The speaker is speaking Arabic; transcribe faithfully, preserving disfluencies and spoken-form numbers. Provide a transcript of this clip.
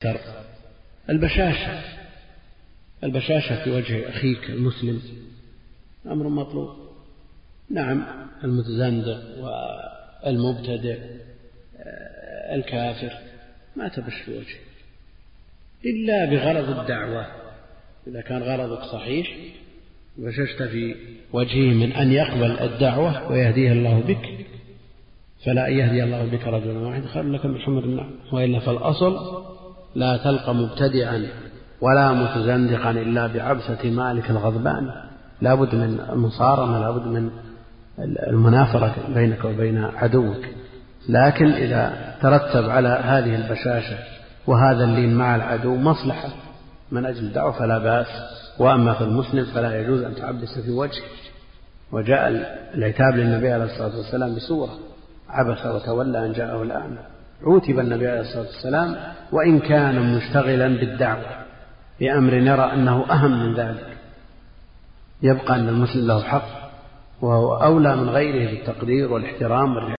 أكثر. البشاشة البشاشة في وجه أخيك المسلم أمر مطلوب. نعم، المتزندق والمبتدع الكافر ما تبش في وجهه إلا بغرض الدعوة. إذا كان غرضك صحيح بششت في وجهه من أن يقبل الدعوة ويهديه الله بك، فلا يهدي الله بك رجلا واحد خير لك من حمر النعم. وإلا فالأصل لا تلقى مبتدعا ولا متزندقا إلا بعبثة مالك الغضبان. لا بد من المصارمة، لا بد من المنافرة بينك وبين عدوك. لكن إذا ترتب على هذه البشاشة وهذا اللين مع العدو مصلحة من أجل الدعوة فلا بأس. وأما في المسلم فلا يجوز أن تعبس في وجهه. وجاء العتاب للنبي عليه الصلاة والسلام بسورة عبس وتولى أن جاءه الأعمى. عوتب النبي عليه الصلاة والسلام وإن كان مشتغلا بالدعوة بأمر نرى أنه أهم من ذلك. يبقى أن المسلم له حق وهو أولى من غيره بالتقدير والاحترام